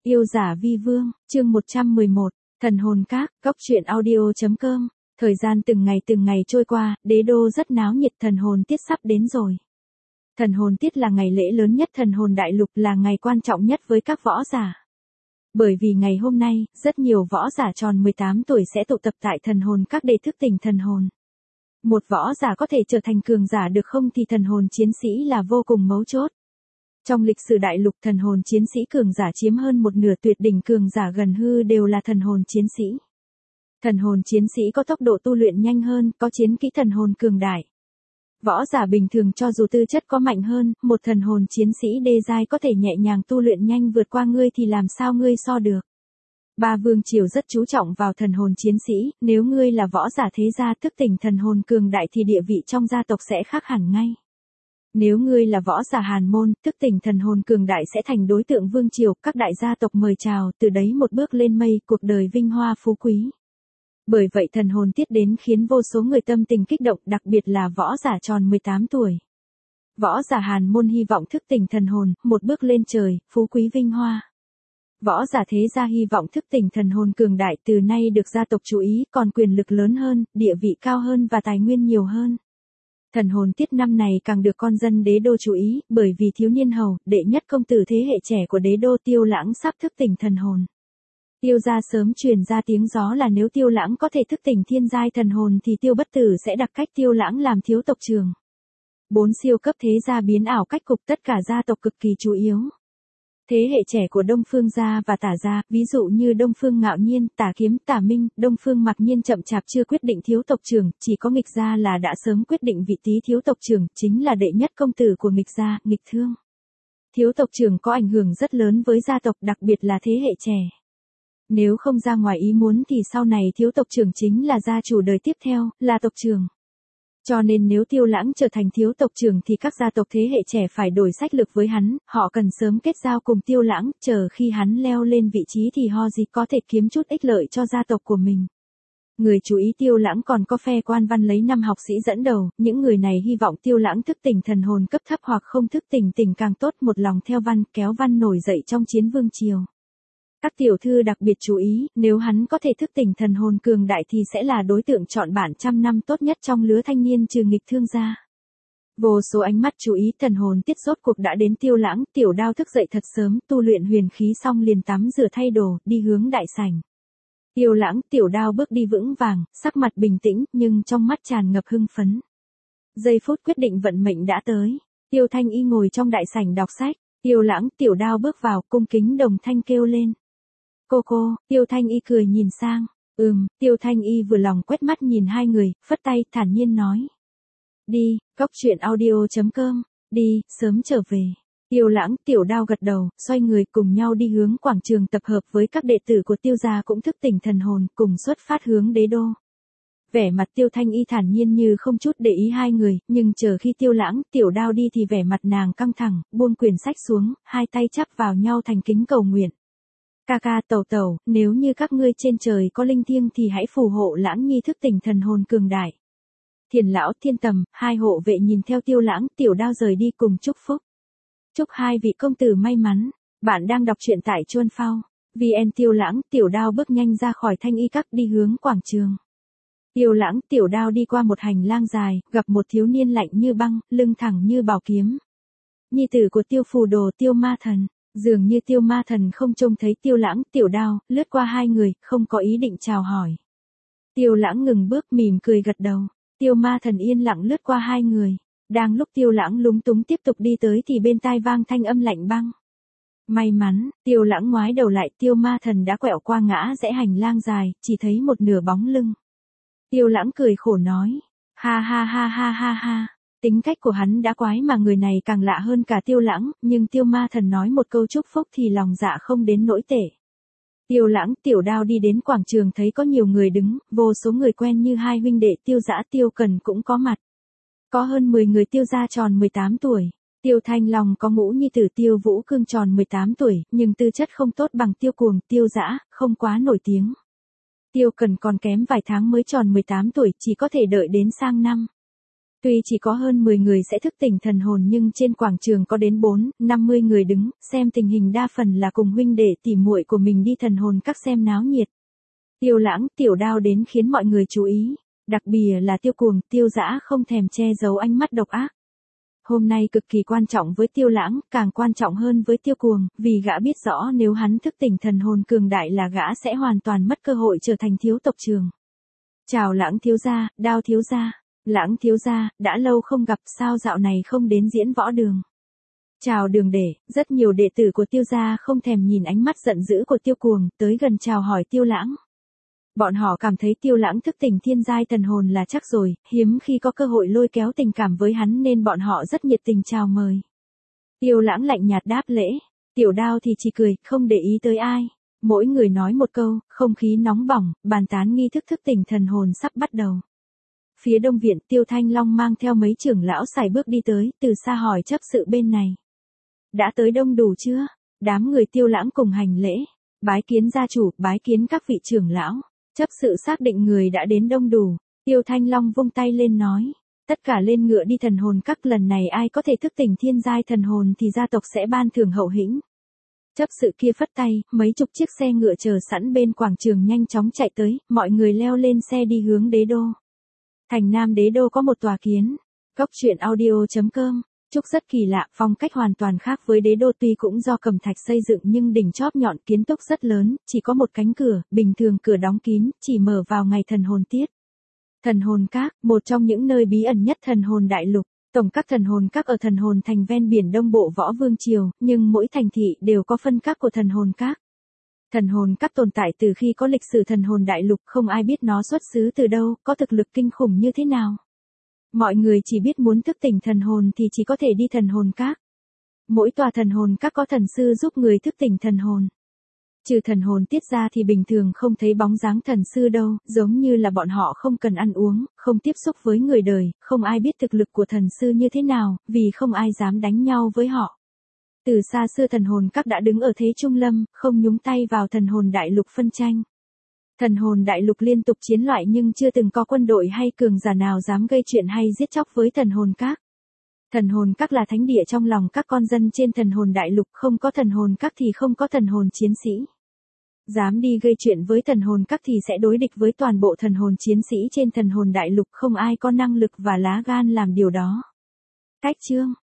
Yêu giả vi vương, chương 111, thần hồn các, góc truyện audio.com. Thời gian từng ngày trôi qua, đế đô rất náo nhiệt, thần hồn tiết sắp đến rồi. Thần hồn tiết là ngày lễ lớn nhất thần hồn đại lục, là ngày quan trọng nhất với các võ giả. Bởi vì ngày hôm nay, rất nhiều võ giả tròn 18 tuổi sẽ tụ tập tại thần hồn các để thức tỉnh thần hồn. Một võ giả có thể trở thành cường giả được không thì thần hồn chiến sĩ là vô cùng mấu chốt. Trong lịch sử đại lục, thần hồn chiến sĩ cường giả chiếm hơn một nửa, tuyệt đỉnh cường giả gần hư đều là thần hồn chiến sĩ. Thần hồn chiến sĩ có tốc độ tu luyện nhanh hơn, có chiến kỹ thần hồn cường đại. Võ giả bình thường cho dù tư chất có mạnh hơn, một thần hồn chiến sĩ đê giai có thể nhẹ nhàng tu luyện nhanh vượt qua ngươi thì làm sao ngươi so được. Ba vương triều rất chú trọng vào thần hồn chiến sĩ, nếu ngươi là võ giả thế gia thức tỉnh thần hồn cường đại thì địa vị trong gia tộc sẽ khác hẳn ngay. Nếu ngươi là võ giả hàn môn, thức tỉnh thần hồn cường đại sẽ thành đối tượng vương triều, các đại gia tộc mời chào, từ đấy một bước lên mây, cuộc đời vinh hoa phú quý. Bởi vậy thần hồn tiết đến khiến vô số người tâm tình kích động, đặc biệt là võ giả tròn 18 tuổi. Võ giả hàn môn hy vọng thức tỉnh thần hồn, một bước lên trời, phú quý vinh hoa. Võ giả thế gia hy vọng thức tỉnh thần hồn cường đại, từ nay được gia tộc chú ý, còn quyền lực lớn hơn, địa vị cao hơn và tài nguyên nhiều hơn. Thần hồn tiết năm này càng được con dân đế đô chú ý, bởi vì thiếu niên hầu, đệ nhất công tử thế hệ trẻ của đế đô Tiêu Lãng sắp thức tỉnh thần hồn. Tiêu gia sớm truyền ra tiếng gió là nếu Tiêu Lãng có thể thức tỉnh thiên giai thần hồn thì Tiêu Bất Tử sẽ đặc cách Tiêu Lãng làm thiếu tộc trưởng. 4 siêu cấp thế gia biến ảo cách cục, tất cả gia tộc cực kỳ chủ yếu. Thế hệ trẻ của Đông Phương gia và Tả gia, ví dụ như Đông Phương Ngạo Nhiên, Tả Kiếm, Tả Minh, Đông Phương Mặc Nhiên chậm chạp chưa quyết định thiếu tộc trưởng, chỉ có Nghịch gia là đã sớm quyết định vị trí thiếu tộc trưởng, chính là đệ nhất công tử của Nghịch gia, Nghịch Thương. Thiếu tộc trưởng có ảnh hưởng rất lớn với gia tộc, đặc biệt là thế hệ trẻ. Nếu không ra ngoài ý muốn thì sau này thiếu tộc trưởng chính là gia chủ đời tiếp theo, là tộc trưởng. Cho nên nếu Tiêu Lãng trở thành thiếu tộc trưởng thì các gia tộc thế hệ trẻ phải đổi sách lược với hắn, họ cần sớm kết giao cùng Tiêu Lãng, chờ khi hắn leo lên vị trí thì ho gì có thể kiếm chút ích lợi cho gia tộc của mình. Người chú ý Tiêu Lãng còn có phe quan văn lấy 5 học sĩ dẫn đầu, những người này hy vọng Tiêu Lãng thức tỉnh thần hồn cấp thấp hoặc không thức tỉnh càng tốt, một lòng theo văn, kéo văn nổi dậy trong chiến vương triều. Các tiểu thư đặc biệt chú ý, nếu hắn có thể thức tỉnh thần hồn cường đại thì sẽ là đối tượng chọn bản trăm năm tốt nhất trong lứa thanh niên trừ Nghịch Thương gia. Vô số ánh mắt chú ý, thần hồn tiết rốt cuộc đã đến. Tiêu Lãng, Tiểu Đao thức dậy thật sớm, tu luyện huyền khí xong liền tắm rửa thay đồ, đi hướng đại sảnh. Tiêu Lãng, Tiểu Đao bước đi vững vàng, sắc mặt bình tĩnh, nhưng trong mắt tràn ngập hưng phấn. Giây phút quyết định vận mệnh đã tới. Tiêu Thanh Y ngồi trong đại sảnh đọc sách, Tiêu Lãng, Tiểu Đao bước vào, cung kính đồng thanh kêu lên. Cô, Tiêu Thanh Y cười nhìn sang. Tiêu Thanh Y vừa lòng quét mắt nhìn hai người, phất tay, thản nhiên nói. Đi, góc truyện audio.com, đi, sớm trở về. Tiêu Lãng, Tiểu Đao gật đầu, xoay người cùng nhau đi hướng quảng trường tập hợp với các đệ tử của Tiêu gia cũng thức tỉnh thần hồn, cùng xuất phát hướng đế đô. Vẻ mặt Tiêu Thanh Y thản nhiên như không chút để ý hai người, nhưng chờ khi Tiêu Lãng, Tiểu Đao đi thì vẻ mặt nàng căng thẳng, buông quyển sách xuống, hai tay chắp vào nhau thành kính cầu nguyện. Ca, tẩu, nếu như các ngươi trên trời có linh thiêng thì hãy phù hộ Lãng nhi thức tỉnh thần hồn cường đại. Thiền lão, Thiên Tầm, hai hộ vệ nhìn theo Tiêu Lãng, Tiểu Đao rời đi cùng chúc phúc. Chúc hai vị công tử may mắn. Bạn đang đọc truyện tại Chuan Phao. VN. Tiêu Lãng, Tiểu Đao bước nhanh ra khỏi Thanh Y các đi hướng quảng trường. Tiêu Lãng, Tiểu Đao đi qua một hành lang dài, gặp một thiếu niên lạnh như băng, lưng thẳng như bảo kiếm. Nhi tử của Tiêu Phù Đồ, Tiêu Ma Thần. Dường như Tiêu Ma Thần không trông thấy Tiêu Lãng, Tiểu Đao, lướt qua hai người, không có ý định chào hỏi. Tiêu Lãng ngừng bước, mỉm cười gật đầu. Tiêu Ma Thần yên lặng lướt qua hai người. Đang lúc Tiêu Lãng lúng túng tiếp tục đi tới thì bên tai vang thanh âm lạnh băng. May mắn, Tiêu Lãng ngoái đầu lại, Tiêu Ma Thần đã quẹo qua ngã rẽ hành lang dài, chỉ thấy một nửa bóng lưng. Tiêu Lãng cười khổ nói. Ha. Tính cách của hắn đã quái mà người này càng lạ hơn cả Tiêu Lãng, nhưng Tiêu Ma Thần nói một câu chúc phúc thì lòng dạ không đến nỗi tệ. Tiêu Lãng, Tiểu Đao đi đến quảng trường thấy có nhiều người đứng, vô số người quen như hai huynh đệ Tiêu Dã, Tiêu Cần cũng có mặt. Có hơn 10 người Tiêu gia tròn 18 tuổi. Tiêu Thanh Long có ngũ nhi tử Tiêu Vũ Cương tròn 18 tuổi, nhưng tư chất không tốt bằng Tiêu Cuồng, Tiêu Dã, không quá nổi tiếng. Tiêu Cần còn kém vài tháng mới tròn 18 tuổi, chỉ có thể đợi đến sang năm. Tuy chỉ có hơn 10 người sẽ thức tỉnh thần hồn nhưng trên quảng trường có đến 50 người đứng, xem tình hình đa phần là cùng huynh đệ tỉ muội của mình đi thần hồn các xem náo nhiệt. Tiêu Lãng, Tiểu Đao đến khiến mọi người chú ý, đặc biệt là Tiêu Cuồng, Tiêu Dã không thèm che giấu ánh mắt độc ác. Hôm nay cực kỳ quan trọng với Tiêu Lãng, càng quan trọng hơn với Tiêu Cuồng, vì gã biết rõ nếu hắn thức tỉnh thần hồn cường đại là gã sẽ hoàn toàn mất cơ hội trở thành thiếu tộc trưởng. Chào Lãng thiếu gia, Đao thiếu gia. Lãng thiếu gia, đã lâu không gặp, sao dạo này không đến diễn võ đường. Chào Đường đệ, rất nhiều đệ tử của Tiêu gia không thèm nhìn ánh mắt giận dữ của Tiêu Cuồng, tới gần chào hỏi Tiêu Lãng. Bọn họ cảm thấy Tiêu Lãng thức tỉnh thiên giai thần hồn là chắc rồi, hiếm khi có cơ hội lôi kéo tình cảm với hắn nên bọn họ rất nhiệt tình chào mời. Tiêu Lãng lạnh nhạt đáp lễ, Tiểu Đao thì chỉ cười, không để ý tới ai. Mỗi người nói một câu, không khí nóng bỏng, bàn tán nghi thức thức tỉnh thần hồn sắp bắt đầu. Phía đông viện, Tiêu Thanh Long mang theo mấy trưởng lão sải bước đi tới, từ xa hỏi chấp sự bên này. Đã tới đông đủ chưa? Đám người Tiêu Lãng cùng hành lễ. Bái kiến gia chủ, bái kiến các vị trưởng lão. Chấp sự xác định người đã đến đông đủ. Tiêu Thanh Long vung tay lên nói. Tất cả lên ngựa đi thần hồn các, lần này ai có thể thức tỉnh thiên giai thần hồn thì gia tộc sẽ ban thưởng hậu hĩnh. Chấp sự kia phất tay, mấy chục chiếc xe ngựa chờ sẵn bên quảng trường nhanh chóng chạy tới, mọi người leo lên xe đi hướng đế đô. Thành Nam đế đô có một tòa kiến. Góc truyện audio.com. Trúc rất kỳ lạ, phong cách hoàn toàn khác với đế đô, tuy cũng do cẩm thạch xây dựng nhưng đỉnh chóp nhọn, kiến trúc rất lớn, chỉ có một cánh cửa, bình thường cửa đóng kín, chỉ mở vào ngày thần hồn tiết. Thần hồn các, một trong những nơi bí ẩn nhất thần hồn đại lục. Tổng các thần hồn các ở thần hồn thành ven biển Đông Bộ Võ Vương Triều, nhưng mỗi thành thị đều có phân các của thần hồn các. Thần hồn các tồn tại từ khi có lịch sử thần hồn đại lục, không ai biết nó xuất xứ từ đâu, có thực lực kinh khủng như thế nào. Mọi người chỉ biết muốn thức tỉnh thần hồn thì chỉ có thể đi thần hồn các. Mỗi tòa thần hồn các có thần sư giúp người thức tỉnh thần hồn. Trừ thần hồn tiết ra thì bình thường không thấy bóng dáng thần sư đâu, giống như là bọn họ không cần ăn uống, không tiếp xúc với người đời, không ai biết thực lực của thần sư như thế nào, vì không ai dám đánh nhau với họ. Từ xa xưa thần hồn các đã đứng ở thế trung lâm, không nhúng tay vào thần hồn đại lục phân tranh. Thần hồn đại lục liên tục chiến loại nhưng chưa từng có quân đội hay cường giả nào dám gây chuyện hay giết chóc với thần hồn các. Thần hồn các là thánh địa trong lòng các con dân trên thần hồn đại lục, không có thần hồn các thì không có thần hồn chiến sĩ. Dám đi gây chuyện với thần hồn các thì sẽ đối địch với toàn bộ thần hồn chiến sĩ trên thần hồn đại lục, không ai có năng lực và lá gan làm điều đó. Cách chương